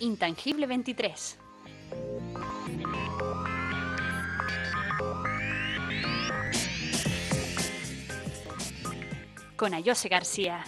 Intangible 23. Con Ayose García.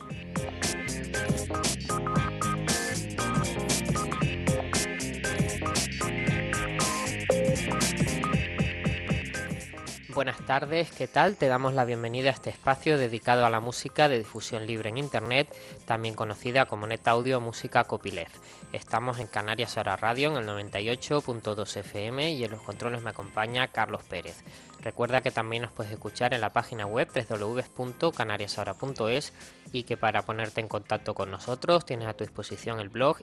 Buenas tardes, ¿qué tal? Te damos la bienvenida a este espacio dedicado a la música de difusión libre en Internet, también conocida como NetAudio Música Copyleft. Estamos en Canarias Ahora Radio en el 98.2 FM y en los controles me acompaña Carlos Pérez. Recuerda que también nos puedes escuchar en la página web www.canariasahora.es y que para ponerte en contacto con nosotros tienes a tu disposición el blog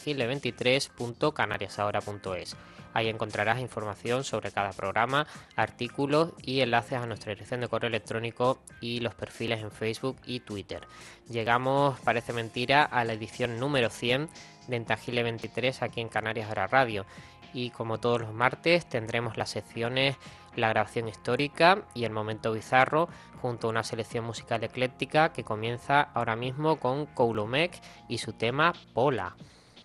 intangible23.canariasahora.es. Ahí encontrarás información sobre cada programa, artículos y enlaces a nuestra dirección de correo electrónico y los perfiles en Facebook y Twitter. Llegamos, parece mentira, a la edición número 100 de Intangible 23 aquí en Canarias Ahora Radio. Y como todos los martes tendremos las secciones La grabación histórica y El momento bizarro, junto a una selección musical ecléctica que comienza ahora mismo con Kouloumek y su tema Pola.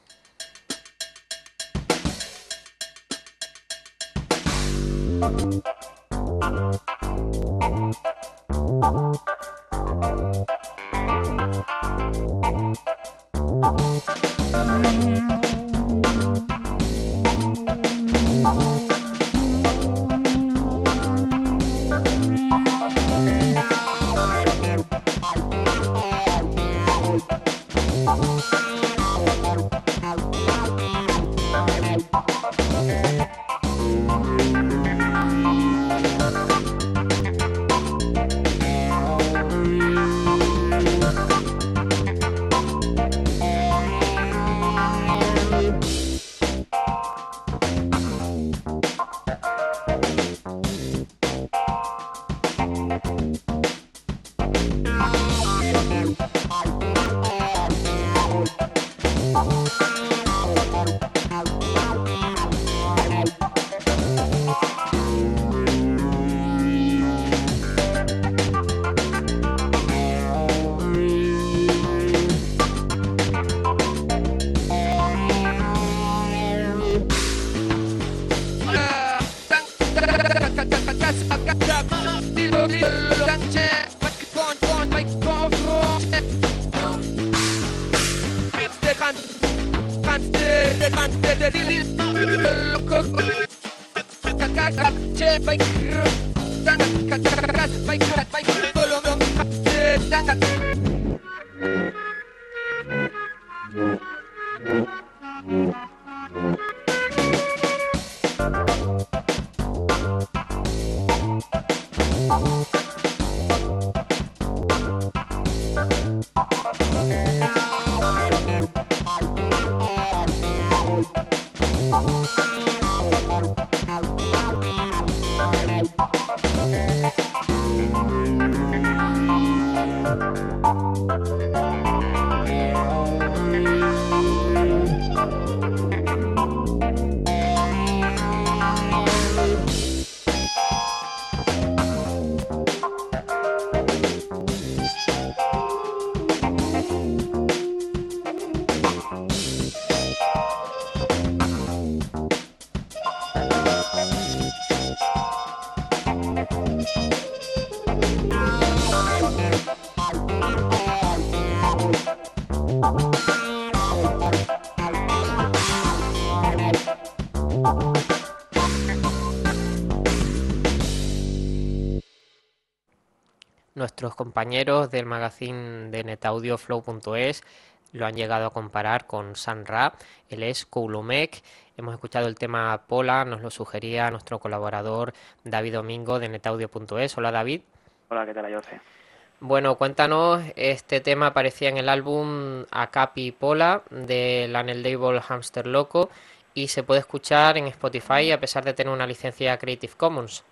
Nuestros compañeros del magazine de NetAudio Flow.es lo han llegado a comparar con Sun Ra. Él es Kouloumek. Hemos escuchado el tema Pola, nos lo sugería nuestro colaborador David Domingo de NetAudio.es. Hola David. Hola, ¿qué tal, Ayose? Bueno, cuéntanos, este tema aparecía en el álbum Akapi Pola de Lanel Label Hamster Loco y se puede escuchar en Spotify a pesar de tener una licencia Creative Commons.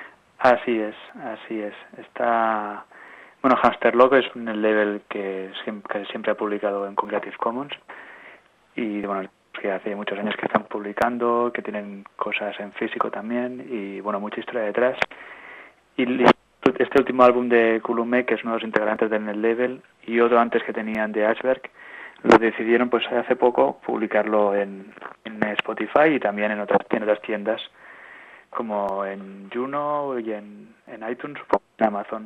Así es. Está... Bueno, Hamster Loco es un label que siempre ha publicado con Creative Commons y bueno, que hace muchos años que están publicando, que tienen cosas en físico también y bueno, mucha historia detrás. Y este último álbum de Kouloumek, que es uno de los integrantes del Net Label, y otro antes que tenían de Ashberg, lo decidieron pues hace poco publicarlo en Spotify y también en otras tiendas como en Juno y en iTunes o en Amazon.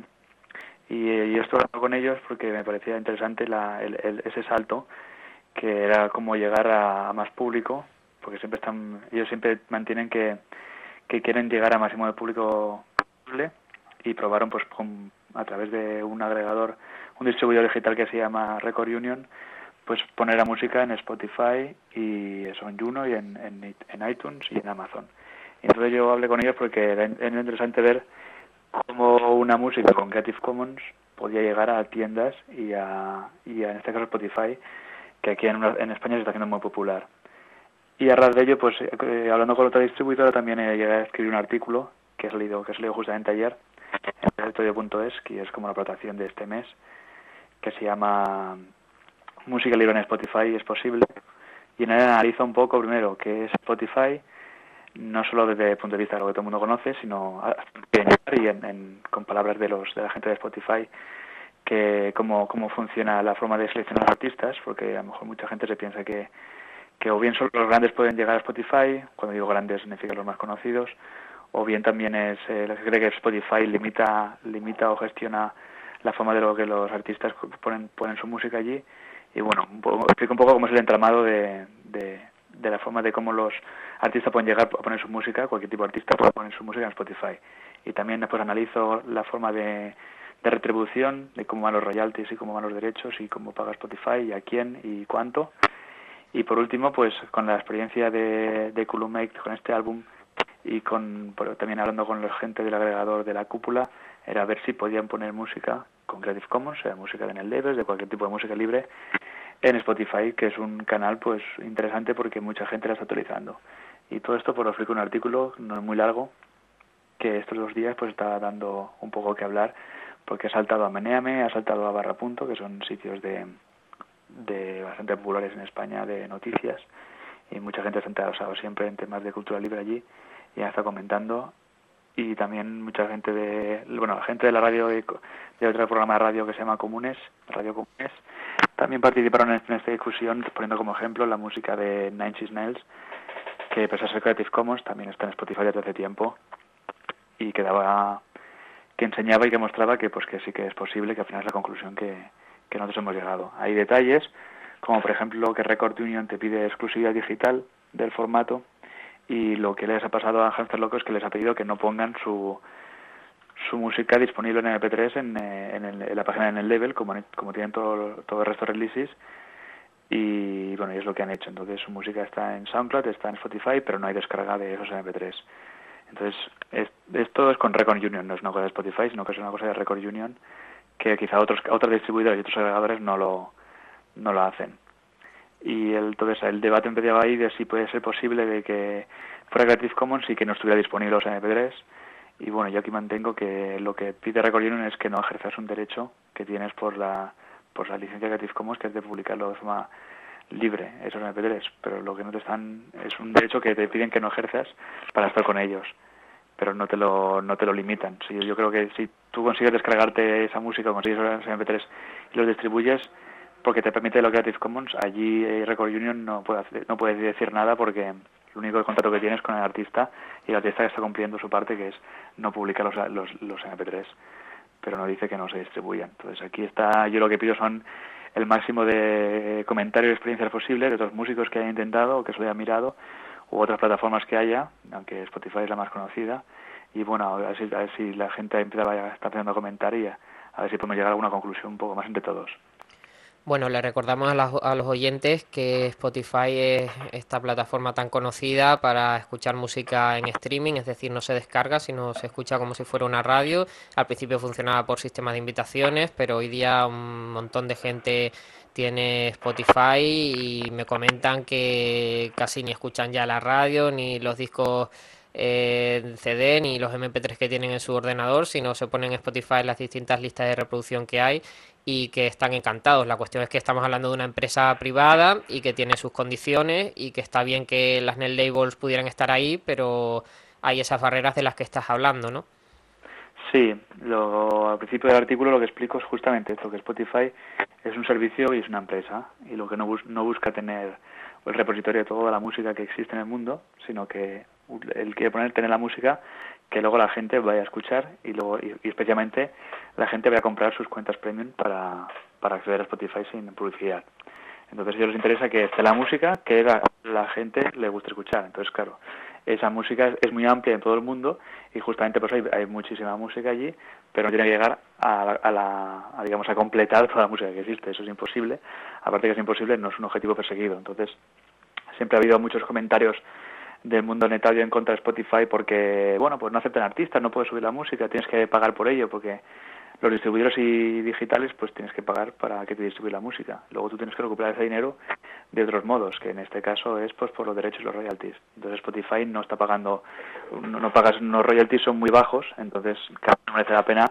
Y esto hablando con ellos porque me parecía interesante ese salto, que era como llegar a más público, porque ellos siempre mantienen que quieren llegar a máximo de público posible, y probaron pues a través de un agregador, un distribuidor digital que se llama Record Union, pues poner la música en Spotify y eso en Juno y en iTunes y en Amazon. Y entonces yo hablé con ellos porque era interesante ver cómo una música con Creative Commons podía llegar a tiendas y en este caso Spotify, que aquí en España se está haciendo muy popular. Y a raíz de ello, pues hablando con otra distribuidora, también llegué a escribir un artículo que he salido justamente ayer en directorio.es, que es como la aportación de este mes, que se llama Música libre en Spotify es posible, y en él analizo un poco primero qué es Spotify, no solo desde el punto de vista de lo que todo el mundo conoce, sino y con palabras de la gente de Spotify, que cómo funciona la forma de seleccionar artistas, porque a lo mejor mucha gente se piensa que o bien solo los grandes pueden llegar a Spotify, cuando digo grandes significa los más conocidos, o bien también se cree que Spotify limita o gestiona la forma de lo que los artistas ponen su música allí. Y bueno, explico un poco cómo es el entramado de la forma de cómo los artistas pueden llegar a poner su música, cualquier tipo de artista puede poner su música en Spotify. Y también después analizo la forma de retribución, de cómo van los royalties y cómo van los derechos y cómo paga Spotify y a quién y cuánto. Y por último, pues con la experiencia de Culumake con este álbum y también hablando con la gente del agregador de la cúpula, era ver si podían poner música con Creative Commons, sea música de Nel Labels, de cualquier tipo de música libre, en Spotify, que es un canal pues interesante porque mucha gente la está utilizando. Y todo esto por ofrecer un artículo no es muy largo, que estos 2 días pues está dando un poco que hablar, porque ha saltado a Meneame, ha saltado a Barra Punto, que son sitios de bastante populares en España de noticias, y mucha gente se ha interesado siempre en temas de cultura libre allí y ya está comentando. Y también mucha gente gente de la radio de otro programa de radio que se llama Radio Comunes, también participaron en esta discusión poniendo como ejemplo la música de Nine Inch Nails, que pese a ser Creative Commons también está en Spotify desde hace tiempo, y que enseñaba y que mostraba que sí que es posible, que al final es la conclusión que nosotros hemos llegado. Hay detalles, como por ejemplo que Record Union te pide exclusividad digital del formato, y lo que les ha pasado a Hamster Loco es que les ha pedido que no pongan su música disponible en MP3 en la página de Nel Label, como tienen todo el resto de releases, y bueno, y es lo que han hecho. Entonces su música está en SoundCloud, está en Spotify, pero no hay descarga de esos MP3. Entonces esto es con Record Union, no es una cosa de Spotify, sino que es una cosa de Record Union, que quizá otros distribuidores y otros agregadores no lo hacen. Y entonces el debate empezaba ahí de si puede ser posible de que fuera Creative Commons y que no estuviera disponible los MP3. Y bueno, yo aquí mantengo que lo que pide Record Union es que no ejerzas un derecho que tienes por la licencia Creative Commons, que es de publicarlo de forma libre, esos MP3. Pero lo que no te están es un derecho que te piden que no ejerzas para estar con ellos, pero no te lo limitan. Sí, yo creo que si tú consigues descargarte esa música o consigues esos MP3 y los distribuyes porque te permite los Creative Commons, allí Record Union no puede decir nada, porque el único contrato que tienes es con el artista, y el artista está cumpliendo su parte, que es no publicar los MP3, pero no dice que no se distribuyan. Entonces aquí yo lo que pido son el máximo de comentarios y experiencias posibles de otros músicos que hayan intentado o que se lo hayan mirado, u otras plataformas que haya, aunque Spotify es la más conocida, y bueno, a ver si la gente está empezando a comentar, y a ver si podemos llegar a alguna conclusión un poco más entre todos. Bueno, le recordamos a los oyentes que Spotify es esta plataforma tan conocida para escuchar música en streaming, es decir, no se descarga, sino se escucha como si fuera una radio. Al principio funcionaba por sistema de invitaciones, pero hoy día un montón de gente tiene Spotify y me comentan que casi ni escuchan ya la radio, ni los discos CD, ni los MP3 que tienen en su ordenador, sino se ponen en Spotify las distintas listas de reproducción que hay, y que están encantados. La cuestión es que estamos hablando de una empresa privada y que tiene sus condiciones, y que está bien que las Net Labels pudieran estar ahí, pero hay esas barreras de las que estás hablando, ¿no? Sí, al principio del artículo lo que explico es justamente esto, que Spotify es un servicio y es una empresa, y lo que no busca tener el repositorio de toda la música que existe en el mundo, sino que él quiere tener la música que luego la gente vaya a escuchar y especialmente la gente vaya a comprar sus cuentas premium para acceder a Spotify sin publicidad. Entonces a ellos les interesa que esté la música que la gente le guste escuchar. Entonces, claro, esa música es muy amplia en todo el mundo y justamente pues hay muchísima música allí, pero no tiene que llegar digamos, a completar toda la música que existe. Eso es imposible. Aparte que es imposible, no es un objetivo perseguido. Entonces, siempre ha habido muchos comentarios del mundo net audio en contra de Spotify porque, bueno, pues no aceptan artistas, no puedes subir la música, tienes que pagar por ello porque los distribuidores y digitales pues tienes que pagar para que te distribuya la música. Luego tú tienes que recuperar ese dinero de otros modos, que en este caso es pues por los derechos y los royalties. Entonces Spotify no está pagando, no pagas, los royalties son muy bajos, entonces no merece la pena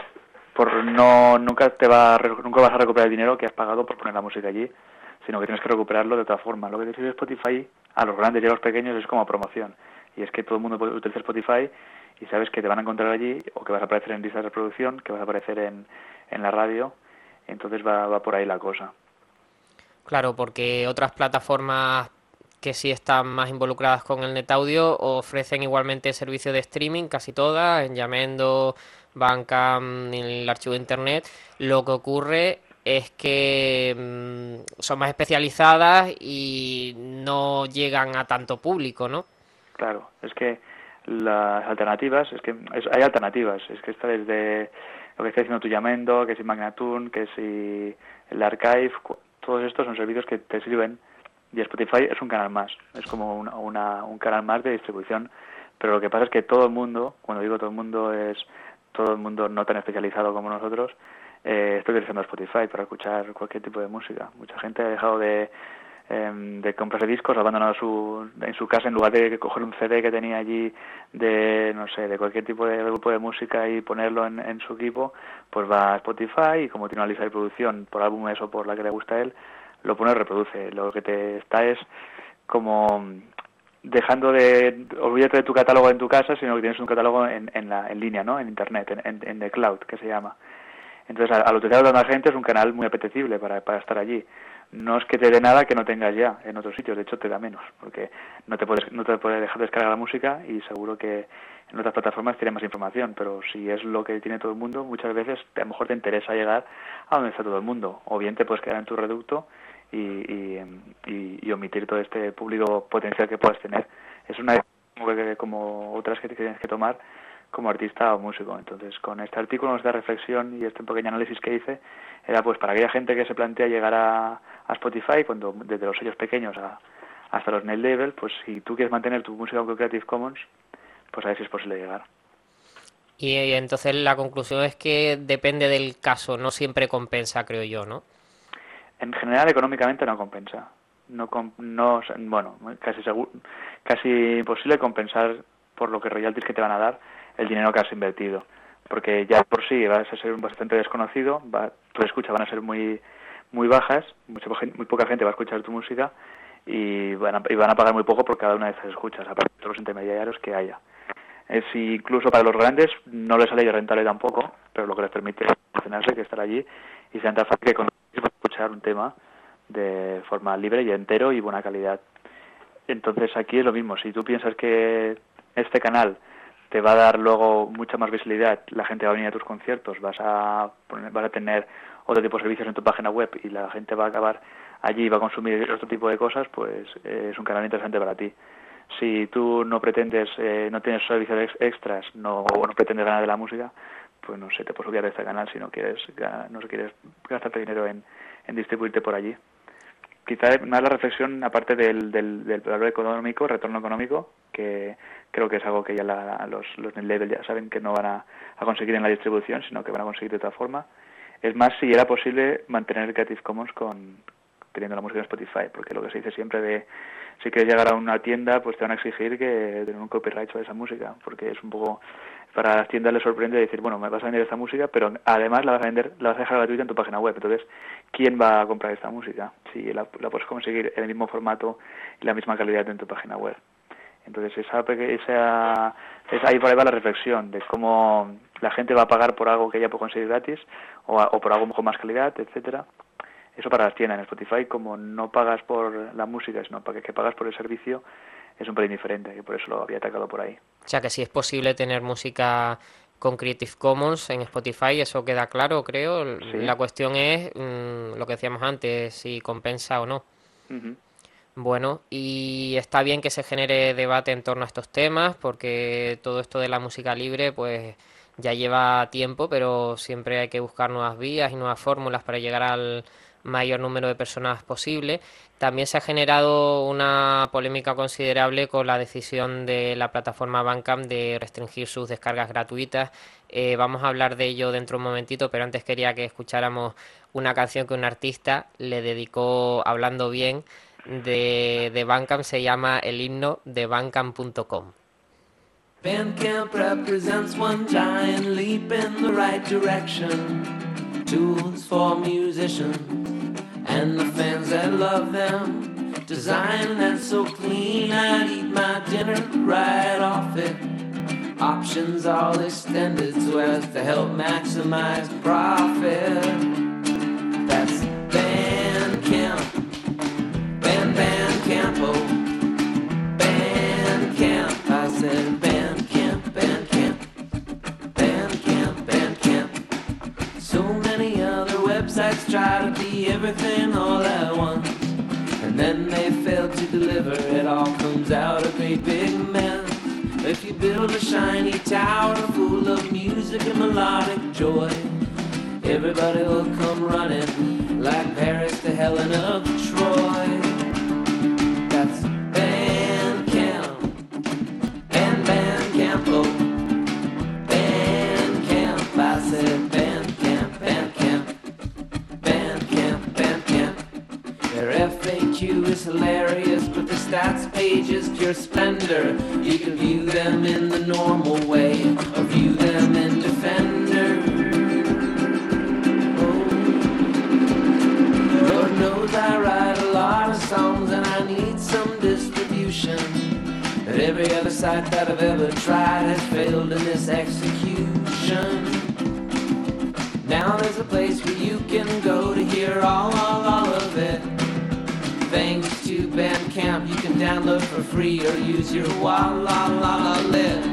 nunca vas a recuperar el dinero que has pagado por poner la música allí, sino que tienes que recuperarlo de otra forma. Lo que decide Spotify a los grandes y a los pequeños es como promoción, y es que todo el mundo puede utilizar Spotify y sabes que te van a encontrar allí o que vas a aparecer en listas de reproducción, que vas a aparecer en la radio, entonces va por ahí la cosa. Claro, porque otras plataformas que sí están más involucradas con el net audio ofrecen igualmente servicios de streaming, casi todas, en Yamendo, Bandcamp, en el archivo de internet. Lo que ocurre es que son más especializadas y no llegan a tanto público, ¿no? Claro, es que las alternativas, hay alternativas, es que está desde lo que está diciendo tu Yamendo, que si Magnatune, que si el Archive, todos estos son servicios que te sirven, y Spotify es un canal más, es como un canal más de distribución, pero lo que pasa es que todo el mundo, cuando digo todo el mundo es todo el mundo no tan especializado como nosotros, está utilizando Spotify para escuchar cualquier tipo de música. Mucha gente ha dejado de comprarse discos, abandonado en su casa, en lugar de coger un CD que tenía allí de, no sé, de cualquier tipo de grupo de música y ponerlo en su equipo, pues va a Spotify y como tiene una lista de producción por álbumes o por la que le gusta a él, lo pone y reproduce. Lo que te está es como olvídate de tu catálogo en tu casa, sino que tienes un catálogo en línea, ¿no? En internet, en the cloud, que se llama. Entonces, al utilizar tanta gente es un canal muy apetecible para estar allí. No es que te dé nada que no tengas ya en otros sitios, de hecho te da menos, porque no te puedes dejar descargar la música y seguro que en otras plataformas tiene más información, pero si es lo que tiene todo el mundo, muchas veces a lo mejor te interesa llegar a donde está todo el mundo, o bien te puedes quedar en tu reducto y omitir todo este público potencial que puedas tener. Es una como otras que tienes que tomar como artista o músico. Entonces, con este artículo, esta reflexión y este pequeño análisis que hice, era pues para aquella gente que se plantea llegar a Spotify, desde los sellos pequeños hasta los net label, pues si tú quieres mantener tu música con Creative Commons, pues a ver si es posible llegar. Y entonces la conclusión es que depende del caso, no siempre compensa, creo yo, ¿no? En general, económicamente no compensa. Bueno, casi imposible compensar por lo que royalties que te van a dar el dinero que has invertido, porque ya por sí vas a ser bastante desconocido, tus escuchas van a ser muy muy bajas, muy poca gente va a escuchar tu música y van a pagar muy poco por cada una de esas escuchas, aparte de los intermediarios que haya. Incluso para los grandes no les sale rentable tampoco, pero lo que les permite es funcionarse, que estar allí y sea tan fácil que escuchar un tema de forma libre y entero y buena calidad. Entonces aquí es lo mismo, si tú piensas que este canal te va a dar luego mucha más visibilidad, la gente va a venir a tus conciertos, vas a tener otro tipo de servicios en tu página web y la gente va a acabar allí y va a consumir otro tipo de cosas, pues es un canal interesante para ti. Si tú no pretendes, no tienes servicios extras, o no pretendes ganar de la música, pues no sé, te puedes olvidar de este canal si no quieres gastarte dinero en distribuirte por allí. Quizá más la reflexión, aparte del valor económico, retorno económico, que creo que es algo que ya los net label ya saben que no van a conseguir en la distribución, sino que van a conseguir de otra forma. Es más si era posible mantener Creative Commons teniendo la música en Spotify, porque lo que se dice siempre de si quieres llegar a una tienda, pues te van a exigir que tengan un copyright sobre esa música, porque es un poco, para las tiendas les sorprende decir, bueno, me vas a vender esta música, pero además la vas a dejar gratuita en tu página web. Entonces, ¿quién va a comprar esta música? Si la puedes conseguir en el mismo formato y la misma calidad en tu página web. Entonces, ahí por ahí va la reflexión de cómo la gente va a pagar por algo que ya puede conseguir gratis o por algo con más calidad, etcétera. Eso para las tiendas. En Spotify, como no pagas por la música, sino que pagas por el servicio, es un pelín diferente, y por eso lo había atacado por ahí. O sea que sí es posible tener música con Creative Commons en Spotify, eso queda claro, creo. Sí. La cuestión es lo que decíamos antes, si compensa o no. Uh-huh. Bueno, y está bien que se genere debate en torno a estos temas, porque todo esto de la música libre, pues ya lleva tiempo, pero siempre hay que buscar nuevas vías y nuevas fórmulas para llegar al mayor número de personas posible. También se ha generado una polémica considerable con la decisión de la plataforma Bandcamp de restringir sus descargas gratuitas. Vamos a hablar de ello dentro de un momentito, pero antes quería que escucháramos una canción que un artista le dedicó hablando bien de Bandcamp, se llama El himno de Bandcamp.com. Bandcamp represents one giant leap in the right direction. Tools for musicians and the fans that love them. Design that's so clean I'd eat my dinner right off it. Options all extended so as to help maximize profit. That's Bandcamp. Bandcamp, oh, Bandcamp, I said Bandcamp, Bandcamp, Bandcamp, Bandcamp. So many other websites try to be everything all at once, and then they fail to deliver. It all comes out a great big mess. If you build a shiny tower full of music and melodic joy, everybody will come running like Paris to Helen of Troy. That's Bandcamp, and Bandcamp, oh, Bandcamp, I said Bandcamp, Bandcamp, Bandcamp, Bandcamp. Their FAQ is hilarious, but the stats page is pure splendor. You can view them in the normal way, or view them in Defender. Lord knows I write a lot of songs and I need some distribution. But every other site that I've ever tried has failed in this execution. Now there's a place where you can go to hear all of it. Thanks to Bandcamp, you can download for free or use your wallet.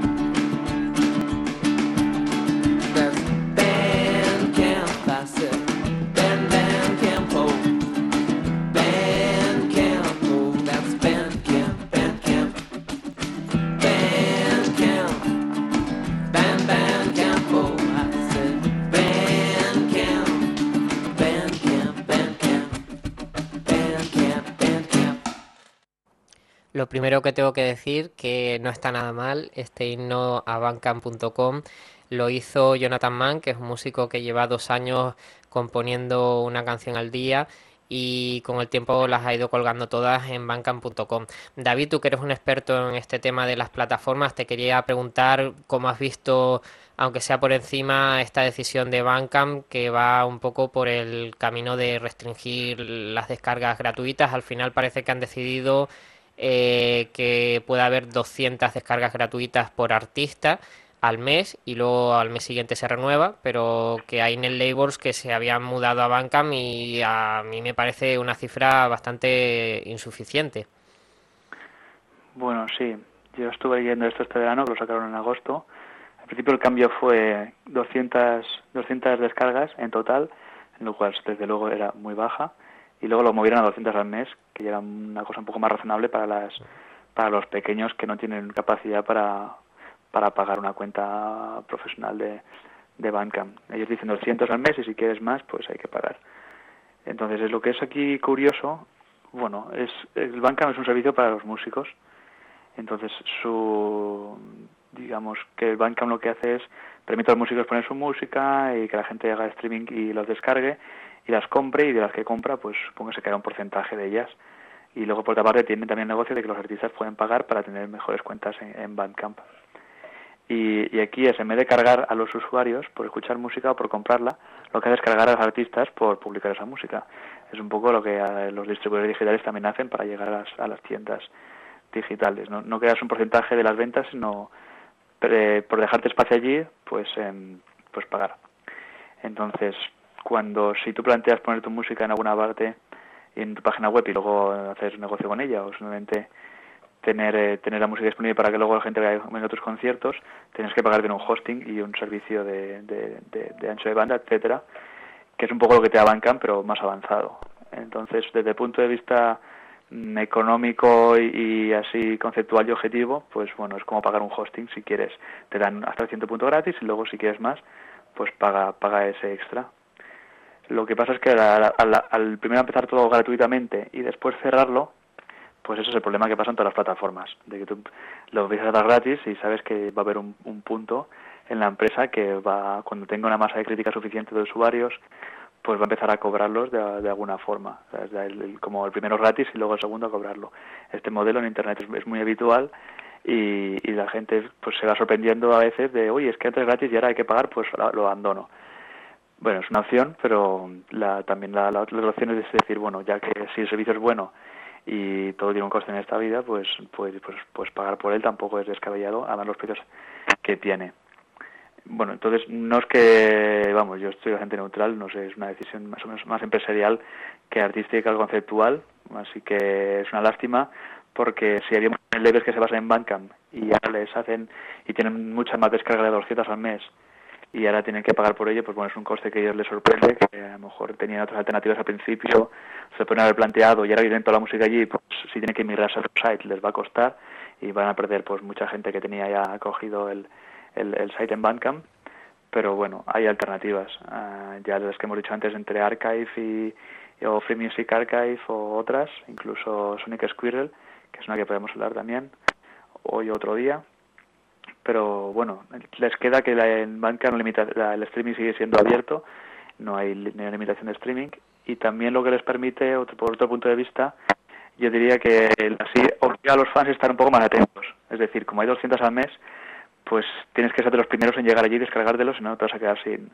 That's Bandcamp, I said. Bandcamp, oh, Bandcamp, oh, that's Bandcamp, Bandcamp, Bandcamp, Bandcamp, oh, I said Bandcamp, Bandcamp, Bandcamp, Bandcamp. Lo primero que tengo que decir que no está nada mal, este himno a Bandcamp.com lo hizo Jonathan Mann, que es un músico que lleva 2 años componiendo una canción al día y con el tiempo las ha ido colgando todas en Bandcamp.com. David, tú que eres un experto en este tema de las plataformas, te quería preguntar cómo has visto, aunque sea por encima, esta decisión de Bandcamp que va un poco por el camino de restringir las descargas gratuitas. Al final parece que han decidido que pueda haber 200 descargas gratuitas por artista al mes y luego al mes siguiente se renueva, pero que hay netlabels que se habían mudado a Bandcamp y a mí me parece una cifra bastante insuficiente. Bueno, sí, yo estuve leyendo esto este verano, que lo sacaron en agosto. Al principio el cambio fue 200 descargas en total, en lo cual desde luego era muy baja, y luego lo movieron a 200 al mes, que ya era una cosa un poco más razonable para los pequeños que no tienen capacidad para pagar una cuenta profesional de Bandcamp. Ellos dicen 200 al mes y si quieres más, pues hay que pagar. Entonces, es lo que es aquí curioso. Bueno, el Bandcamp es un servicio para los músicos. Entonces, digamos que el Bandcamp lo que hace es permite a los músicos poner su música y que la gente haga streaming y los descargue y las compre, y de las que compra, pues supongo que se queda un porcentaje de ellas. Y luego, por otra parte, tienen también el negocio de que los artistas pueden pagar para tener mejores cuentas en Bandcamp. Y aquí es, en vez de cargar a los usuarios por escuchar música o por comprarla, lo que hace es cargar a los artistas por publicar esa música. Es un poco lo que los distribuidores digitales también hacen para llegar a las tiendas digitales. No creas un porcentaje de las ventas, sino por dejarte espacio allí, pues pagar. Entonces, si tú planteas poner tu música en alguna parte en tu página web y luego hacer negocio con ella, o simplemente tener la música disponible para que luego la gente venga a tus conciertos, tienes que pagar bien un hosting y un servicio de ancho de banda, etcétera, que es un poco lo que te da Bandcamp, pero más avanzado. Entonces, desde el punto de vista económico y así conceptual y objetivo, pues bueno, es como pagar un hosting. Si quieres, te dan hasta cierto punto gratis, y luego si quieres más, pues paga ese extra. Lo que pasa es que al primero empezar todo gratuitamente y después cerrarlo, pues ese es el problema que pasa en todas las plataformas, de que tú lo empiezas a dar gratis y sabes que va a haber un punto en la empresa que cuando tenga una masa de crítica suficiente de usuarios, pues va a empezar a cobrarlos de alguna forma. O sea, como el primero gratis y luego el segundo a cobrarlo. Este modelo en Internet es muy habitual y la gente pues se va sorprendiendo a veces de, oye, es que antes es gratis y ahora hay que pagar, pues lo abandono. Bueno, es una opción, pero también la otra opción es decir, bueno, ya que si el servicio es bueno y todo tiene un coste en esta vida, pues pagar por él tampoco es descabellado, además los precios que tiene. Bueno, entonces no es que, yo estoy bastante neutral, no sé, es una decisión más o menos más empresarial que artística, conceptual, así que es una lástima, porque si había muchos labels que se basan en Bandcamp y ahora les hacen y tienen muchas más descargas de 200 al mes y ahora tienen que pagar por ello, pues bueno, es un coste que a ellos les sorprende, que a lo mejor tenían otras alternativas al principio, se pueden haber planteado y ahora vienen toda la música allí, pues si tienen que migrarse a otro site les va a costar y van a perder pues mucha gente que tenía ya acogido el site en Bandcamp, pero bueno, hay alternativas, ya las que hemos dicho antes entre Archive o Free Music Archive o otras, incluso Sonic Squirrel, que es una que podemos hablar también hoy otro día. Pero bueno, les queda que en Bandcamp el streaming sigue siendo abierto, no hay limitación de streaming, y también lo que les permite, por otro punto de vista, yo diría que así obliga a los fans a estar un poco más atentos. Es decir, como hay 200 al mes, pues tienes que ser de los primeros en llegar allí y descargártelos, si no te vas a quedar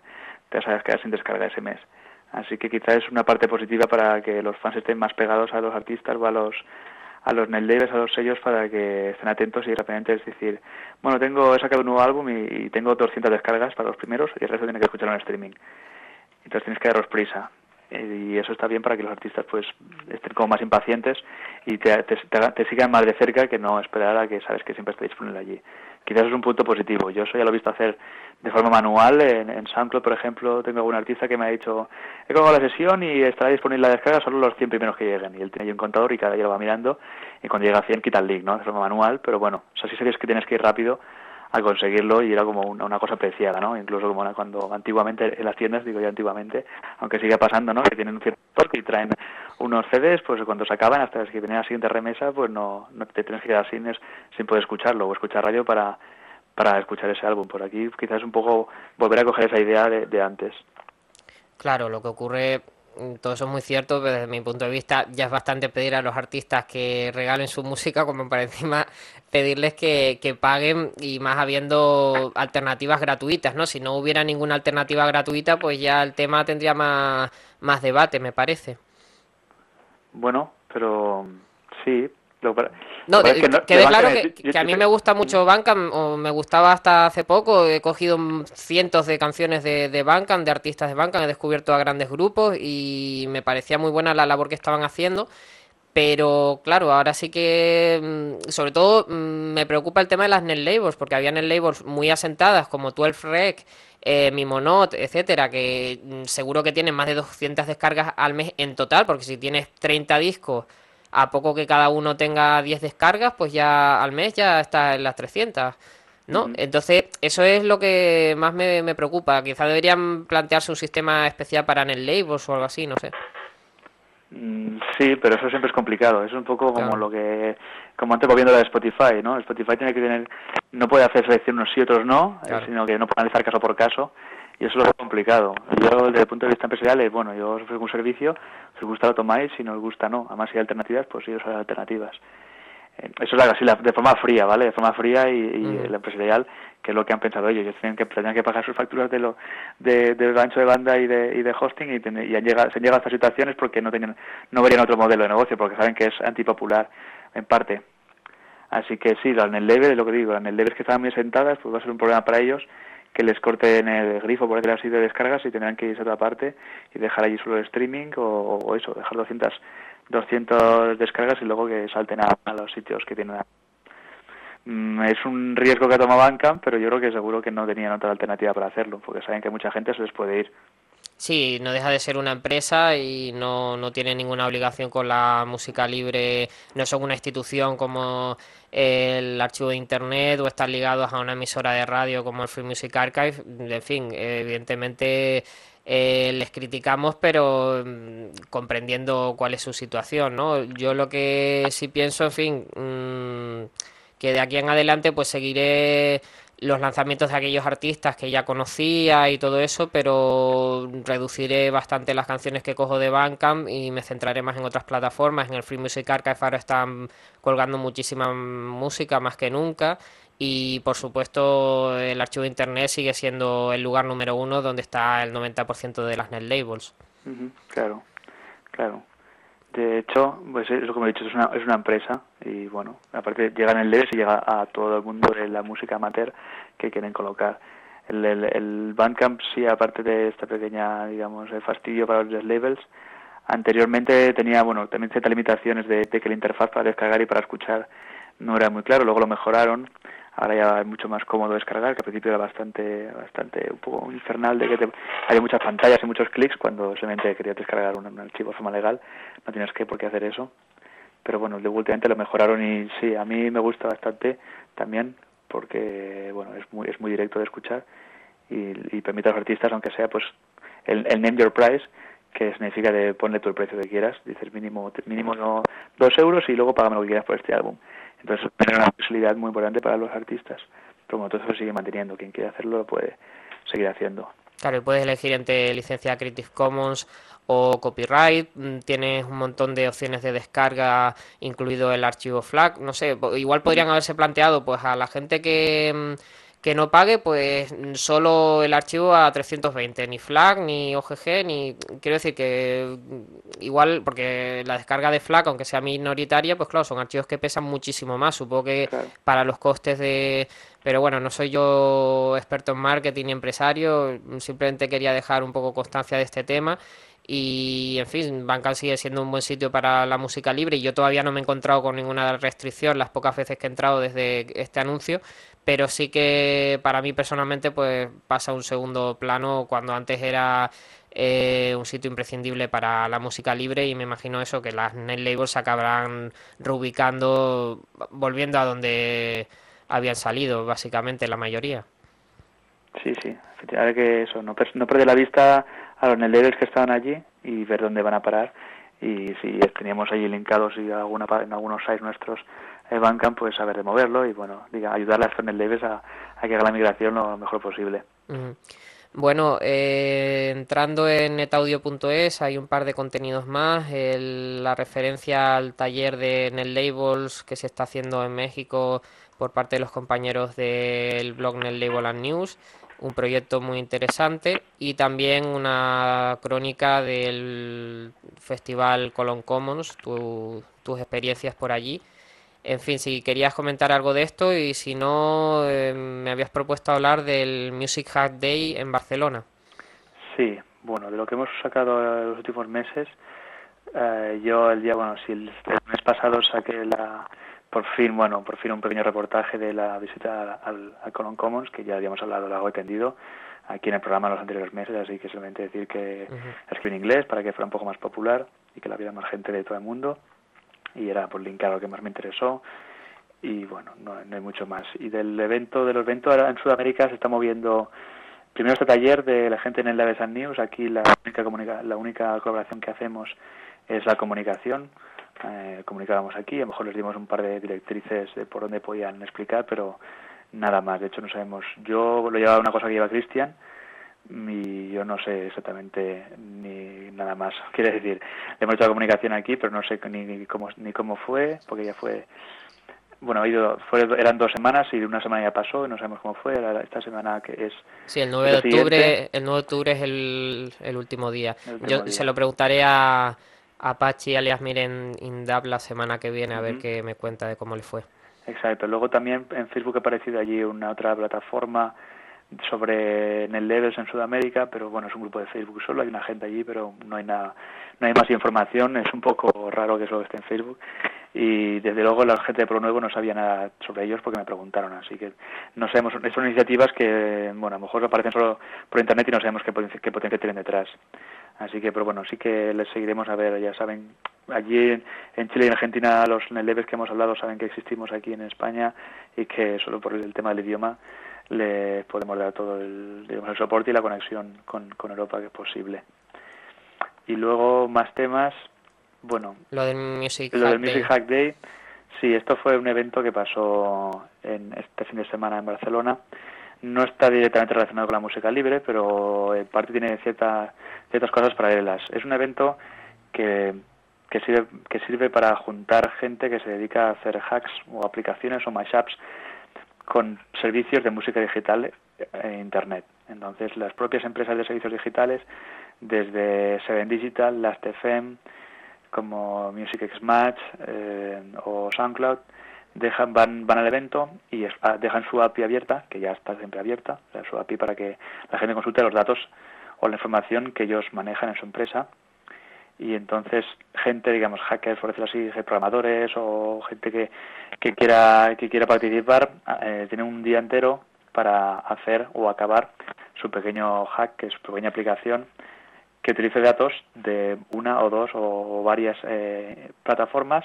sin descarga ese mes. Así que quizás es una parte positiva para que los fans estén más pegados a los artistas o a los net labels, a los sellos, para que estén atentos y de repente es decir, bueno, he sacado un nuevo álbum y tengo 200 descargas para los primeros y el resto tiene que escucharlo en streaming. Entonces tienes que daros prisa. Y eso está bien para que los artistas pues estén como más impacientes y te sigan más de cerca, que no esperar a que sabes que siempre está disponible allí. Quizás es un punto positivo. Yo eso ya lo he visto hacer de forma manual. En SoundCloud, por ejemplo, tengo algún artista que me ha dicho, he colgado la sesión y estará disponible la descarga solo los 100 primeros que lleguen. Y él tiene ahí un contador y cada día lo va mirando y cuando llega a 100 quita el link, ¿no? De forma manual, pero bueno, o sea, sí sabes que tienes que ir rápido a conseguirlo y era como una cosa preciada, ¿no? Incluso como cuando antiguamente en las tiendas, digo yo antiguamente, aunque sigue pasando, ¿no? Que tienen un cierto stock y traen unos CDs, pues cuando se acaban, hasta que viene la siguiente remesa, pues no te tienes que quedar sin poder escucharlo o escuchar radio para escuchar ese álbum. Por aquí quizás un poco volver a coger esa idea de antes. Claro, lo que ocurre, todo eso es muy cierto, pero desde mi punto de vista ya es bastante pedir a los artistas que regalen su música, como para encima pedirles que paguen, y más habiendo alternativas gratuitas, ¿no? Si no hubiera ninguna alternativa gratuita, pues ya el tema tendría más debate, me parece. Bueno, pero sí. No, quede claro que a mí me gusta mucho Bandcamp, o me gustaba hasta hace poco. He cogido cientos de canciones de Bandcamp, de artistas de Bandcamp, he descubierto a grandes grupos y me parecía muy buena la labor que estaban haciendo. Pero claro, ahora sí que, sobre todo, me preocupa el tema de las net labels, porque había net labels muy asentadas como 12 Rec, Mimonaut, etcétera, que seguro que tienen más de 200 descargas al mes en total, porque si tienes 30 discos, a poco que cada uno tenga 10 descargas, pues ya al mes ya está en las 300, ¿no? Uh-huh. Entonces, eso es lo que más me preocupa. Quizá deberían plantearse un sistema especial para net labels o algo así, no sé. Sí, pero eso siempre es complicado. Es un poco como como antes viendo la de Spotify, ¿no? Spotify tiene que no puede hacer selección unos sí, otros no, sino que no puede analizar caso por caso, y eso es lo complicado. Yo, desde el punto de vista empresarial, yo os ofrezco un servicio, si os gusta lo tomáis, si no os gusta no. Además, si hay alternativas, pues sí, os hay alternativas. Eso es así, de forma fría, ¿vale? De forma fría y el empresarial, que es lo que han pensado ellos. Ellos tenían que pagar sus facturas de ancho de banda y de hosting, y se han llegado a estas situaciones porque no verían otro modelo de negocio, porque saben que es antipopular en parte. Así que sí, las NetLabels, es lo que digo, las NetLabels que estaban muy sentadas, pues va a ser un problema para ellos que les corten el grifo, por decirlo así, de descargas y tendrán que irse a otra parte y dejar allí solo el streaming o eso, dejar 200 descargas y luego que salten a los sitios que tienen. Es un riesgo que ha tomado Bandcamp, pero yo creo que seguro que no tenían otra alternativa para hacerlo, porque saben que mucha gente se les puede ir. Sí, no deja de ser una empresa y no tiene ninguna obligación con la música libre, no son una institución como el archivo de internet o están ligados a una emisora de radio como el Free Music Archive. En fin, evidentemente les criticamos, pero comprendiendo cuál es su situación, ¿no? Yo lo que sí pienso, en fin, que de aquí en adelante pues seguiré los lanzamientos de aquellos artistas que ya conocía y todo eso, pero reduciré bastante las canciones que cojo de Bandcamp y me centraré más en otras plataformas. En el Free Music Archive ahora están colgando muchísima música más que nunca y por supuesto el archivo de internet sigue siendo el lugar número uno donde está el 90% de las netlabels. Claro, claro. De hecho, pues es lo que me he dicho, es una empresa y bueno, aparte llega en el NetLabels y llega a todo el mundo de la música amateur que quieren colocar. El Bandcamp sí, aparte de esta pequeña, digamos, fastidio para los netlabels, anteriormente tenía, bueno, también ciertas limitaciones de que la interfaz para descargar y para escuchar no era muy claro, luego lo mejoraron. Ahora ya es mucho más cómodo descargar, que al principio era bastante un poco infernal de que había muchas pantallas y muchos clics cuando simplemente querías descargar un archivo de forma legal, no tienes por qué hacer eso. Pero bueno, últimamente lo mejoraron y sí, a mí me gusta bastante también porque bueno, es muy directo de escuchar y permite a los artistas, aunque sea pues el name your price, que significa de ponle tú el precio que quieras, dices mínimo no 2 euros y luego págame lo que quieras por este álbum. Entonces tiene una posibilidad muy importante para los artistas. Pero bueno, todo eso se sigue manteniendo. Quien quiera hacerlo lo puede seguir haciendo. Claro, y puedes elegir entre licencia Creative Commons o copyright. Tienes un montón de opciones de descarga, incluido el archivo FLAC. No sé, igual podrían haberse planteado pues a la gente que no pague, pues solo el archivo a 320, ni FLAC, ni OGG, ni... Quiero decir que igual, porque la descarga de FLAC, aunque sea minoritaria, pues claro, son archivos que pesan muchísimo más. Supongo que Claro. para los costes de... Pero bueno, no soy yo experto en marketing ni empresario, simplemente quería dejar un poco constancia de este tema. Y en fin, Bandcamp sigue siendo un buen sitio para la música libre y yo todavía no me he encontrado con ninguna restricción las pocas veces que he entrado desde este anuncio, pero sí que para mí personalmente pues pasa a un segundo plano cuando antes era un sitio imprescindible para la música libre y me imagino eso, que las netlabels se acabarán reubicando, volviendo a donde habían salido básicamente la mayoría. Sí, efectivamente que eso, no perder la vista a los netlabels que estaban allí y ver dónde van a parar. Y si teníamos allí linkados y en algunos sites nuestros Bandcamp, pues saber de moverlo y bueno, ayudar a estos netlabels a que haga la migración lo mejor posible. Bueno, entrando en netaudio.es hay un par de contenidos más, la referencia al taller de netlabels que se está haciendo en México por parte de los compañeros del blog Netlabel and News, un proyecto muy interesante y también una crónica del festival Colon Commons, tus experiencias por allí. En fin, si querías comentar algo de esto y si no, me habías propuesto hablar del Music Hack Day en Barcelona. Sí, bueno, de lo que hemos sacado en los últimos meses, yo el mes pasado saqué por fin un pequeño reportaje de la visita al Colon Commons, que ya habíamos hablado largo y tendido aquí en el programa en los anteriores meses, así que solamente decir que escribí en inglés para que fuera un poco más popular y que la viera más gente de todo el mundo. Y era por linkar lo que más me interesó y bueno, no hay mucho más. Y de los eventos ahora en Sudamérica se está moviendo primero este taller de la gente en el Netlabels and News. Aquí la única colaboración que hacemos es la comunicación. Comunicábamos aquí, a lo mejor les dimos un par de directrices de por dónde podían explicar, pero nada más. De hecho no sabemos, yo lo llevaba una cosa que lleva Cristian y yo no sé exactamente ni nada más. Quiere decir, hemos hecho la comunicación aquí, pero no sé ni cómo fue, porque ya fue... Bueno, eran 2 semanas y una semana ya pasó y no sabemos cómo fue. Esta semana que es... Sí, el 9 de octubre es el último día. Se lo preguntaré a Pachi alias Miren Indab la semana que viene a ver qué me cuenta de cómo le fue. Exacto. Luego también en Facebook ha aparecido allí una otra plataforma sobre NetLevels en Sudamérica, pero bueno, es un grupo de Facebook solo, hay una gente allí, pero no hay nada, no hay más información, es un poco raro que solo esté en Facebook, y desde luego la gente de Pro Nuevo no sabía nada sobre ellos porque me preguntaron, así que no sabemos, son iniciativas que, bueno, a lo mejor aparecen solo por internet y no sabemos qué potencia tienen detrás. Así que, pero bueno, sí que les seguiremos a ver, ya saben, allí en Chile y en Argentina los NetLevels que hemos hablado saben que existimos aquí en España y que solo por el tema del idioma les podemos dar todo el soporte y la conexión con Europa que es posible. Y luego más temas, bueno, Lo del Music lo del Hack Day. Music Hack Day, sí, esto fue un evento que pasó en este fin de semana en Barcelona. No está directamente relacionado con la música libre, pero en parte tiene ciertas cosas paralelas. Es un evento que sirve para juntar gente que se dedica a hacer hacks o aplicaciones o mashups con servicios de música digital en Internet. Entonces, las propias empresas de servicios digitales, desde Seven Digital, Last.fm, como Music X Match o SoundCloud, van al evento y dejan su API abierta, que ya está siempre abierta, o sea, su API para que la gente consulte los datos o la información que ellos manejan en su empresa. Y entonces gente, digamos, hackers, por decirlo así, programadores o gente que quiera participar, tiene un día entero para hacer o acabar su pequeño hack, que es su pequeña aplicación, que utilice datos de una o dos o varias plataformas,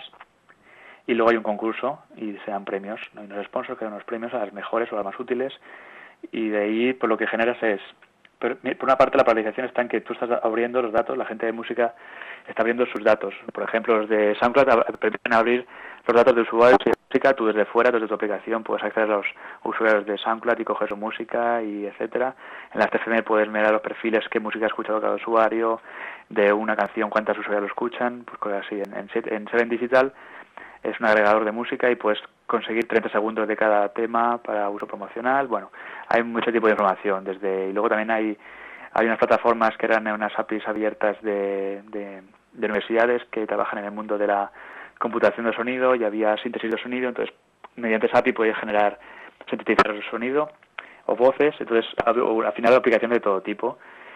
y luego hay un concurso y se dan premios. Hay unos sponsors que dan unos premios a las mejores o a las más útiles, y de ahí pues lo que generas es, por una parte la paralización está en que tú estás abriendo los datos, la gente de música está abriendo sus datos. Por ejemplo, los de SoundCloud permiten abrir los datos de usuarios y de música. Tú desde fuera, desde tu aplicación, puedes acceder a los usuarios de SoundCloud y coger su música, y etcétera. En la TFM puedes mirar los perfiles, qué música ha escuchado cada usuario, de una canción, cuántas usuarios lo escuchan, pues cosas así. En Seven Digital es un agregador de música y puedes conseguir 30 segundos de cada tema para uso promocional. Bueno, hay mucho tipo de información. Y luego también hay unas plataformas que eran unas APIs abiertas de universidades que trabajan en el mundo de la computación de sonido, y había síntesis de sonido. Entonces, mediante esa API podías generar sintetizadores de sonido o voces. Entonces, al final, aplicaciones de todo tipo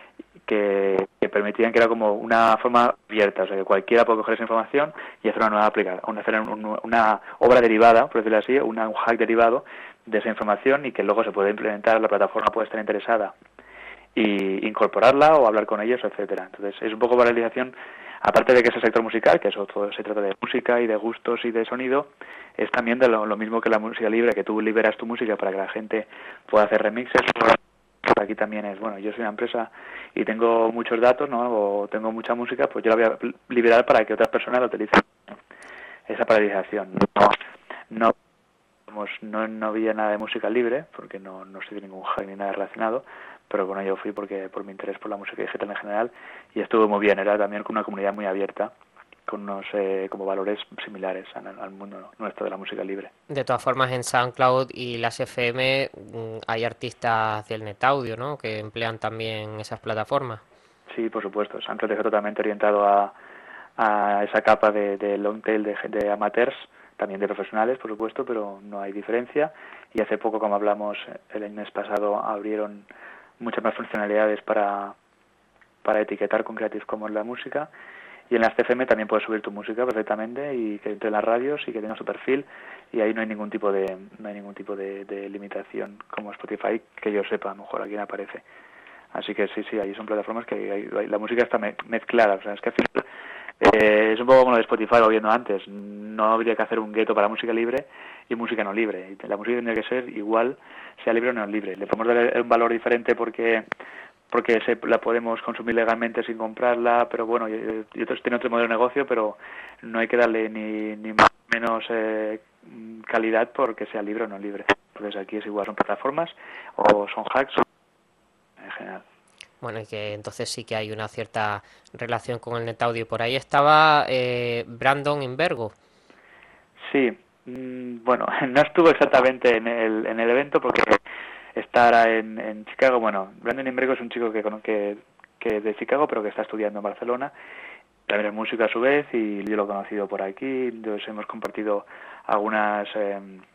que permitían, que era como una forma abierta, o sea, que cualquiera puede coger esa información y hacer una nueva aplicación, hacer una obra derivada, por decirlo así, un hack derivado de esa información, y que luego se puede implementar, la plataforma puede estar interesada y incorporarla o hablar con ellos, etcétera. Entonces, es un poco paralización, aparte de que es el sector musical, que eso todo se trata de música y de gustos y de sonido, es también de lo mismo que la música libre, que tú liberas tu música para que la gente pueda hacer remixes. Aquí también es, bueno, yo soy una empresa y tengo muchos datos, ¿no? O tengo mucha música, pues yo la voy a liberar para que otras personas la utilicen. Esa paralización. No había nada de música libre, porque no soy de ningún hack ni nada relacionado, pero bueno, yo fui por mi interés por la música digital en general, y estuvo muy bien. Era también con una comunidad muy abierta, con unos como valores similares al mundo nuestro de la música libre. De todas formas, en SoundCloud y las FM hay artistas del NetAudio, ¿no?, que emplean también esas plataformas. Sí, por supuesto. SoundCloud está totalmente orientado a esa capa de long tail de amateurs, también de profesionales, por supuesto, pero no hay diferencia. Y hace poco, como hablamos el mes pasado, abrieron muchas más funcionalidades para etiquetar con Creative Commons la música. Y en las TFM también puedes subir tu música perfectamente, y que entre en las radios y que tengas tu perfil, y ahí no hay ningún tipo de limitación como Spotify, que yo sepa. A lo mejor aquí no aparece. Así que sí, ahí son plataformas que la música está mezclada. O sea, es que al final es un poco como lo de Spotify, lo viendo antes. No habría que hacer un gueto para música libre y música no libre. La música tendría que ser igual, sea libre o no libre. Le podemos dar un valor diferente porque la podemos consumir legalmente sin comprarla, pero bueno, y otros tienen otro modelo de negocio, pero no hay que darle ni más ni menos calidad porque sea libre o no libre. Entonces aquí es igual, son plataformas o son hacks en general. Bueno, y que entonces sí que hay una cierta relación con el NetAudio. Por ahí estaba Brandon Invergo. Sí, bueno, no estuvo exactamente en el evento porque estará en Chicago. Bueno, Brandon Invergo es un chico que de Chicago, pero que está estudiando en Barcelona. También es músico a su vez, y yo lo he conocido por aquí. Entonces hemos compartido algunas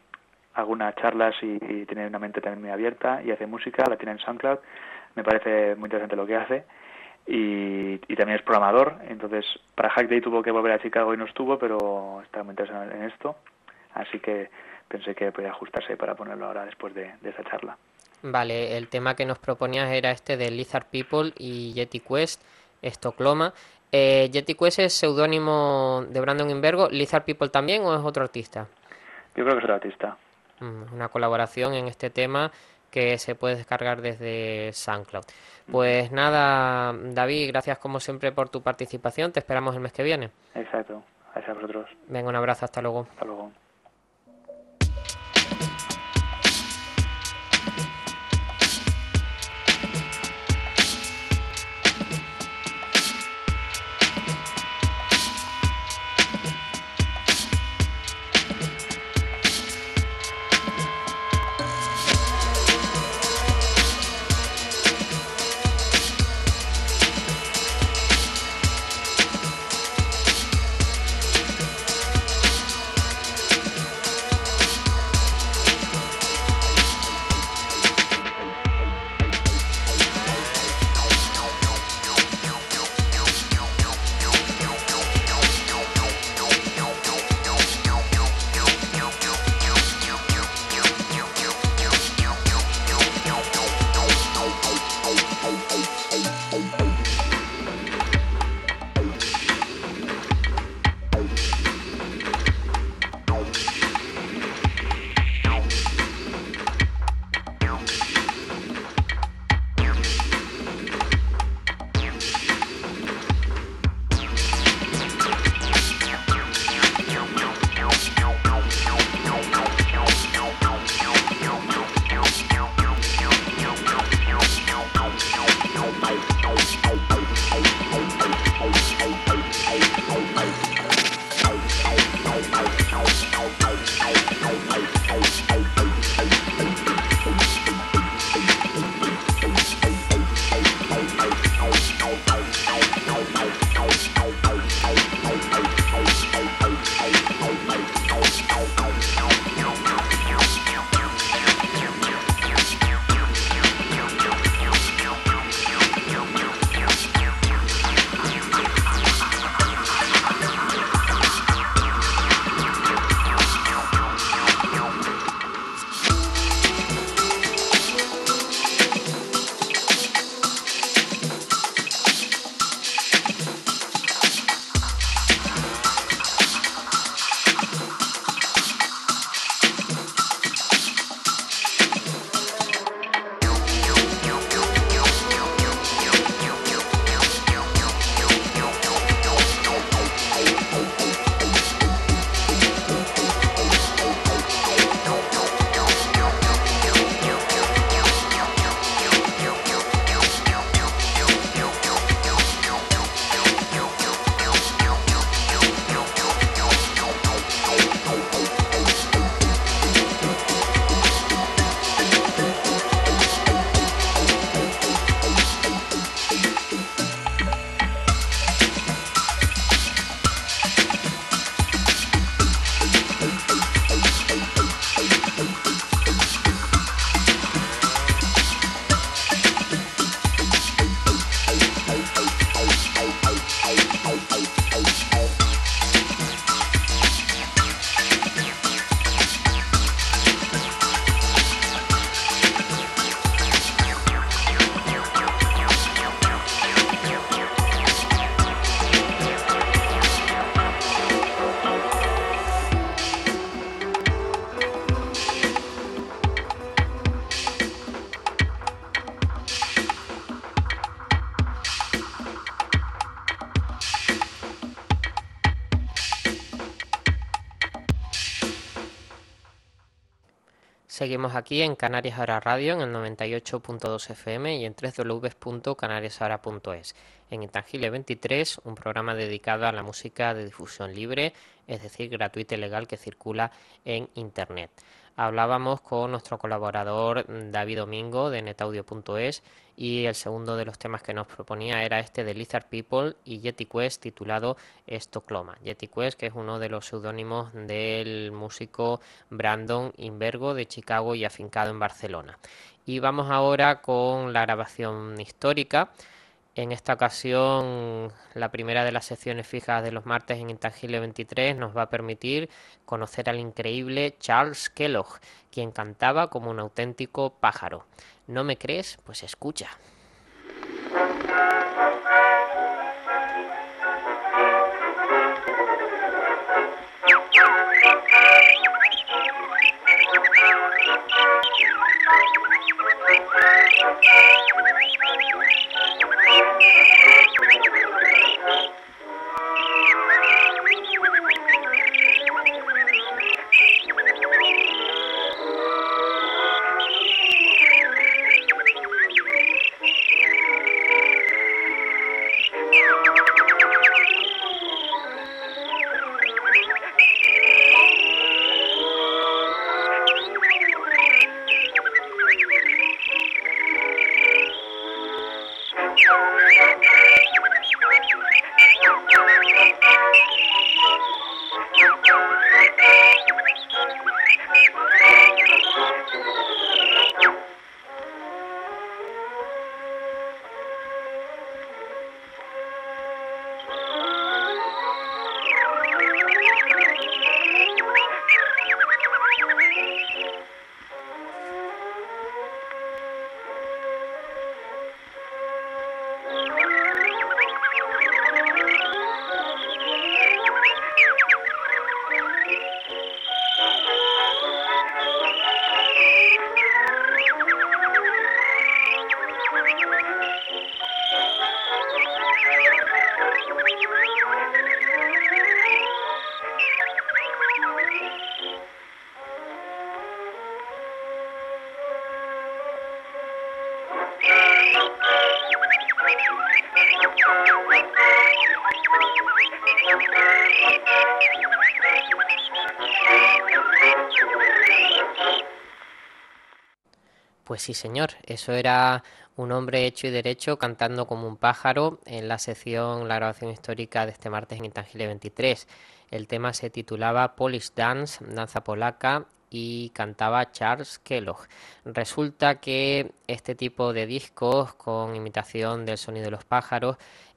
algunas charlas y tiene una mente también muy abierta y hace música, la tiene en SoundCloud. Me parece muy interesante lo que hace. Y también es programador, entonces para Hack Day tuvo que volver a Chicago y no estuvo, pero está muy interesado en esto, así que pensé que podía ajustarse para ponerlo ahora después de esa charla. Vale, el tema que nos proponías era este de Lizard People y Yeti Quest, Estocolma. ¿Yeti Quest es seudónimo de Brandon Invergo? ¿Lizard People también o es otro artista? Yo creo que es otro artista. Una colaboración en este tema que se puede descargar desde SoundCloud. Pues nada, David, gracias como siempre por tu participación. Te esperamos el mes que viene. Exacto. Gracias a vosotros. Venga, un abrazo, hasta luego. Hasta luego. Seguimos aquí en Canarias Ahora Radio en el 98.2 FM y en www.canariasahora.es. En Intangible 23, un programa dedicado a la música de difusión libre, es decir, gratuita y legal que circula en Internet. hablábamos con nuestro colaborador David Domingo de netaudio.es y el segundo de los temas que nos proponía era este de Lizard People y Yeti Quest titulado Stockloma. Yeti Quest, que es uno de los seudónimos del músico Brandon Invergo de Chicago y afincado en Barcelona. Y vamos ahora con la grabación histórica. En esta ocasión, la primera de las secciones fijas de los martes en Intangible 23 nos va a permitir conocer al increíble Charles Kellogg, quien cantaba como un auténtico pájaro. ¿No me crees? Pues escucha. Pues sí, señor, eso era un hombre hecho y derecho cantando como un pájaro en la sección La grabación histórica de este martes en Intangible 23. El tema se titulaba Polish Dance, danza polaca, y cantaba Charles Kellogg. Resulta que este tipo de discos con imitación del sonido de los pájaros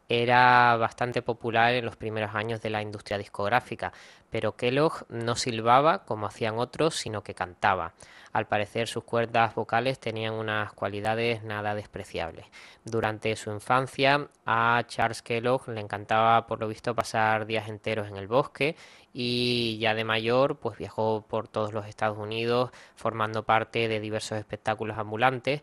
era bastante popular en los primeros años de la industria discográfica, pero Kellogg no silbaba como hacían otros, sino que cantaba. Al parecer sus cuerdas vocales tenían unas cualidades nada despreciables. Durante su infancia a Charles Kellogg le encantaba por lo visto pasar días enteros en el bosque y ya de mayor pues viajó por todos los Estados Unidos formando parte de diversos espectáculos ambulantes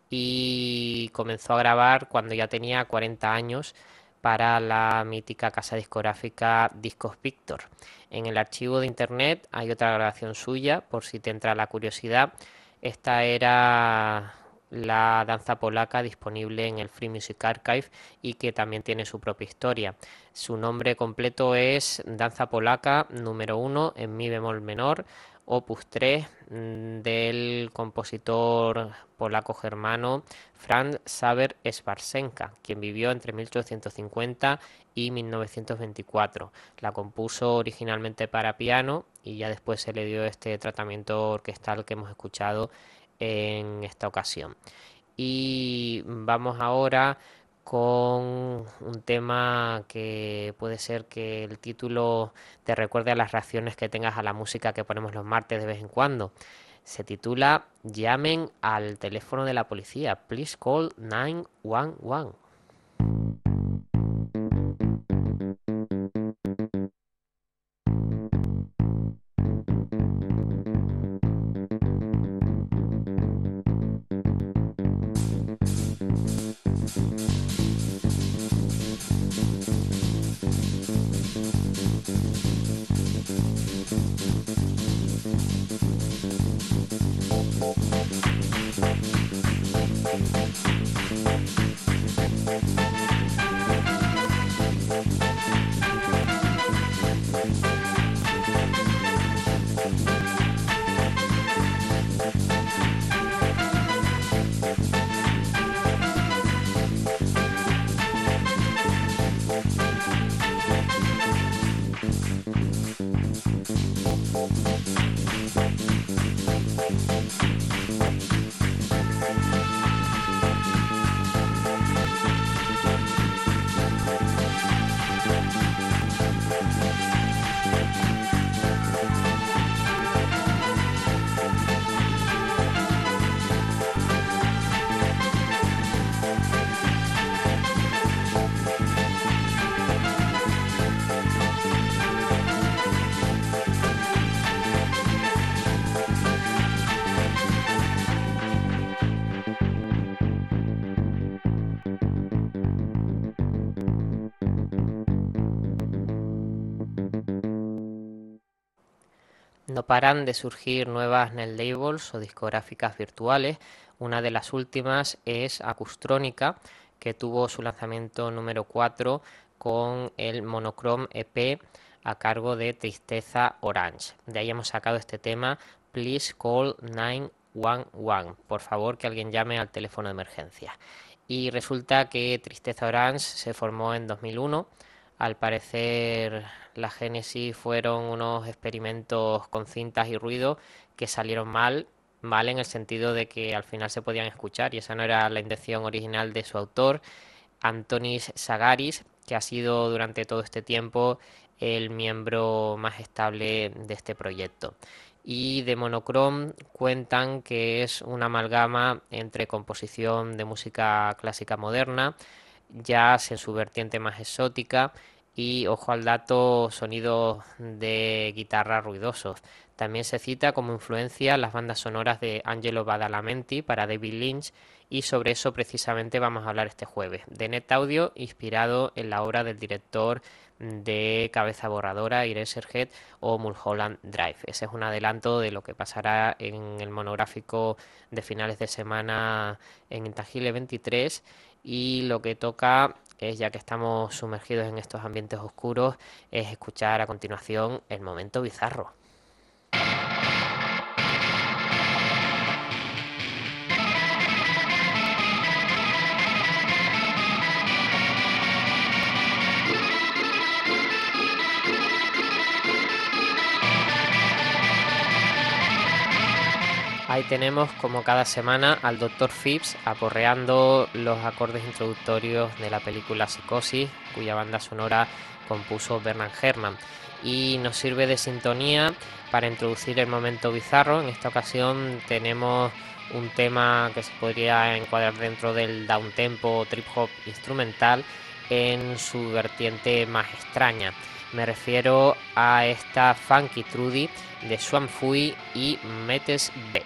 y comenzó a grabar cuando ya tenía 40 años para la mítica casa discográfica Discos Victor. En el archivo de internet hay otra grabación suya, por si te entra la curiosidad. Esta era la danza polaca disponible en el Free Music Archive y que también tiene su propia historia. Su nombre completo es Danza Polaca número 1 en mi bemol menor, opus 3 del compositor polaco-germano Franz Xaver Schwarzenka, quien vivió entre 1850 y 1924. La compuso originalmente para piano y ya después se le dio este tratamiento orquestal que hemos escuchado en esta ocasión. Y vamos ahora con un tema que puede ser que el título te recuerde a las reacciones que tengas a la música que ponemos los martes de vez en cuando. Se titula Llamen al teléfono de la policía. Please call 911. No paran de surgir nuevas net labels o discográficas virtuales. Una de las últimas es Acustrónica, que tuvo su lanzamiento número 4 con el Monochrome EP a cargo de Tristeza Orange. De ahí hemos sacado este tema, Please Call 911. Por favor, que alguien llame al teléfono de emergencia. Y resulta que Tristeza Orange se formó en 2001. Al parecer, la génesis fueron unos experimentos con cintas y ruido que salieron mal en el sentido de que al final se podían escuchar, y esa no era la intención original de su autor, Antonis Sagaris, que ha sido durante todo este tiempo el miembro más estable de este proyecto. Y de Monochrome cuentan que es una amalgama entre composición de música clásica moderna, jazz en su vertiente más exótica y, ojo al dato, sonidos de guitarra ruidosos. También se cita como influencia las bandas sonoras de Angelo Badalamenti para David Lynch, y sobre eso precisamente vamos a hablar este jueves. De Net Audio, inspirado en la obra del director de Cabeza Borradora, Eraserhead o Mulholland Drive. Ese es un adelanto de lo que pasará en el monográfico de finales de semana en Intangible 23, y lo que toca es, ya que estamos sumergidos en estos ambientes oscuros, es escuchar a continuación El Momento Bizarro. Ahí tenemos, como cada semana, al Dr. Phipps aporreando los acordes introductorios de la película Psicosis, cuya banda sonora compuso Bernard Herrmann, y nos sirve de sintonía para introducir el momento bizarro. En esta ocasión tenemos un tema que se podría encuadrar dentro del downtempo o trip hop instrumental en su vertiente más extraña. Me refiero a esta Funky Trudy de Swan Fui y Metes B.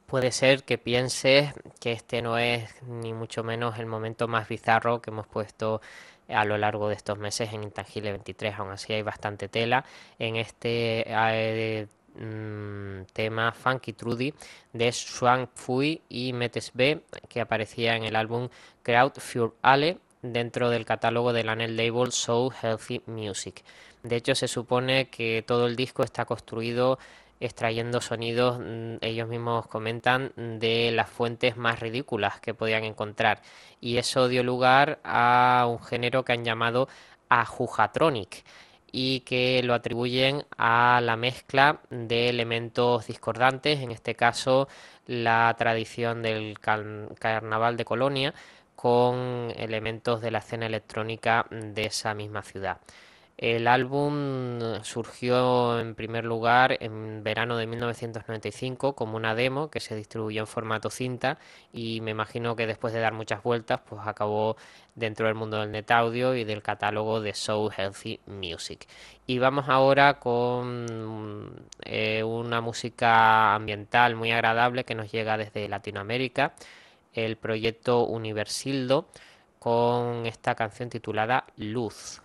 Puede ser que pienses que este no es ni mucho menos el momento más bizarro que hemos puesto a lo largo de estos meses en Intangible 23, aún así hay bastante tela en este tema Funky Trudy de Shuang Fui y Metes B, que aparecía en el álbum Crowd für alle dentro del catálogo del Anel label So Healthy Music. De hecho, se supone que todo el disco está construido extrayendo sonidos, ellos mismos comentan, de las fuentes más ridículas que podían encontrar, y eso dio lugar a un género que han llamado Ajujatronic y que lo atribuyen a la mezcla de elementos discordantes, en este caso la tradición del carnaval de Colonia con elementos de la escena electrónica de esa misma ciudad. El álbum surgió en primer lugar en verano de 1995 como una demo que se distribuyó en formato cinta, y me imagino que después de dar muchas vueltas pues acabó dentro del mundo del net audio y del catálogo de So Healthy Music. Y vamos ahora con una música ambiental muy agradable que nos llega desde Latinoamérica, el proyecto Universildo, con esta canción titulada Luz.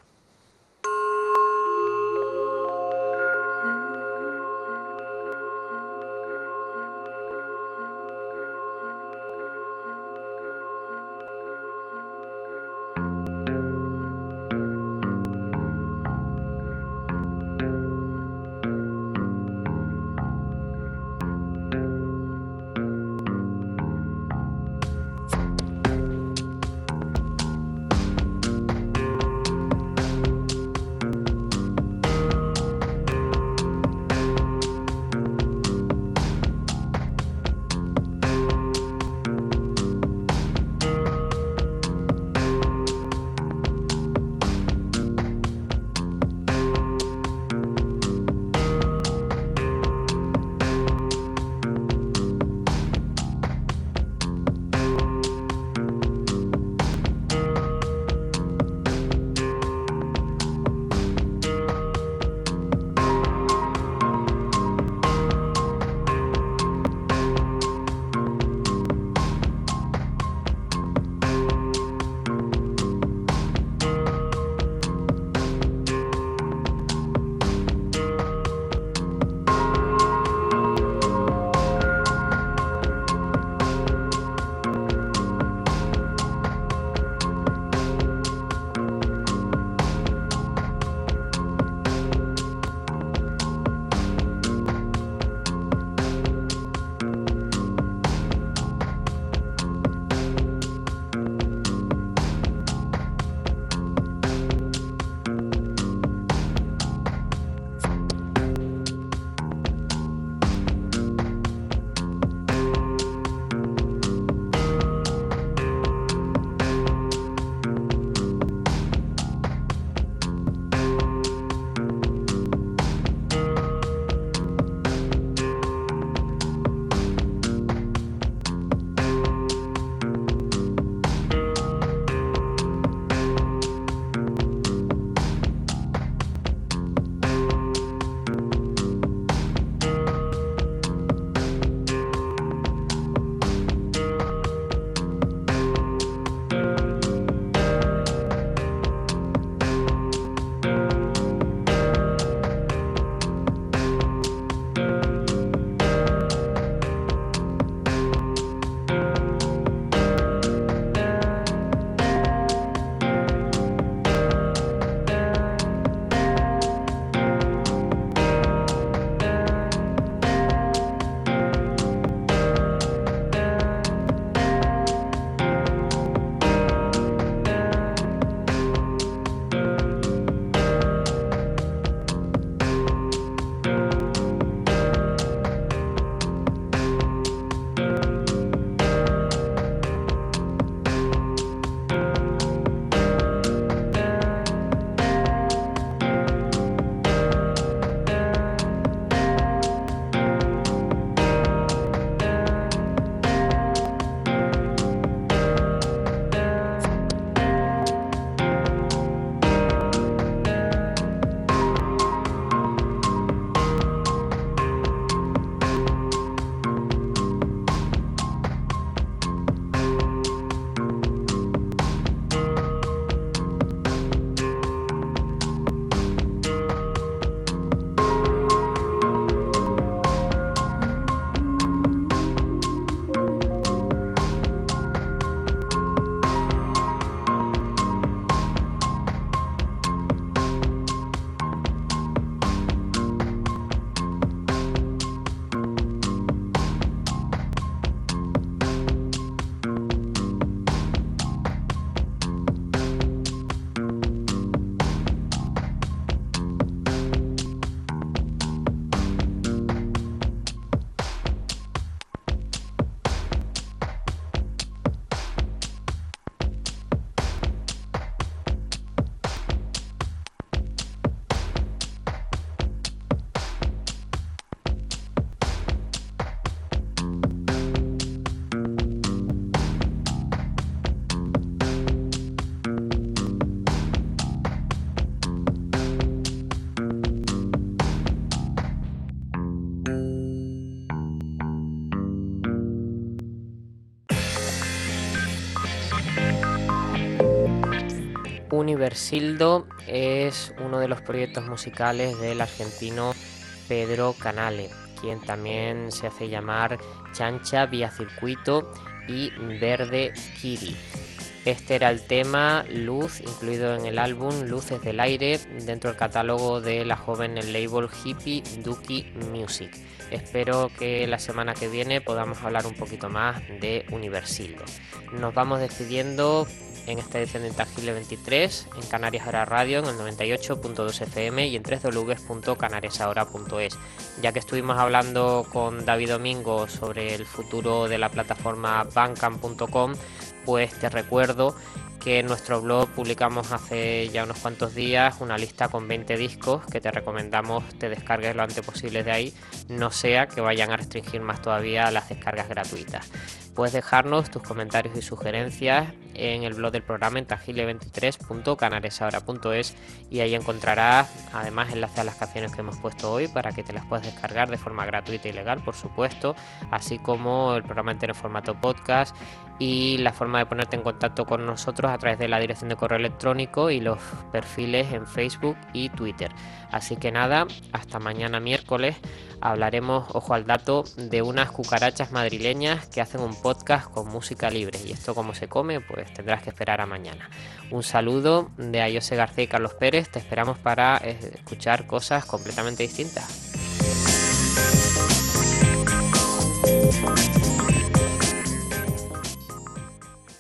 Universildo es uno de los proyectos musicales del argentino Pedro Canale, quien también se hace llamar Chancha Vía Circuito y Verde Kiri. Este era el tema Luz, incluido en el álbum Luces del Aire, dentro del catálogo de la joven label hippie Duki Music. Espero que la semana que viene podamos hablar un poquito más de Universildo. Nos vamos despidiendo en esta edición de Intangible 23, en Canarias Ahora Radio, en el 98.2 FM y en www.canariasahora.es. Ya que estuvimos hablando con David Domingo sobre el futuro de la plataforma Bandcamp.com, pues te recuerdo que en nuestro blog publicamos hace ya unos cuantos días una lista con 20 discos que te recomendamos te descargues lo antes posible de ahí, no sea que vayan a restringir más todavía las descargas gratuitas. Puedes dejarnos tus comentarios y sugerencias en el blog del programa intangible23.canariasahora.es y ahí encontrarás además enlaces a las canciones que hemos puesto hoy para que te las puedas descargar de forma gratuita y legal, por supuesto, así como el programa entero en formato podcast y la forma de ponerte en contacto con nosotros a través de la dirección de correo electrónico y los perfiles en Facebook y Twitter. Así que nada, hasta mañana miércoles. Hablaremos, ojo al dato, de unas cucarachas madrileñas que hacen un podcast con música libre. Y esto cómo se come, pues tendrás que esperar a mañana. Un saludo de Ayose García y Carlos Pérez. Te esperamos para escuchar cosas completamente distintas.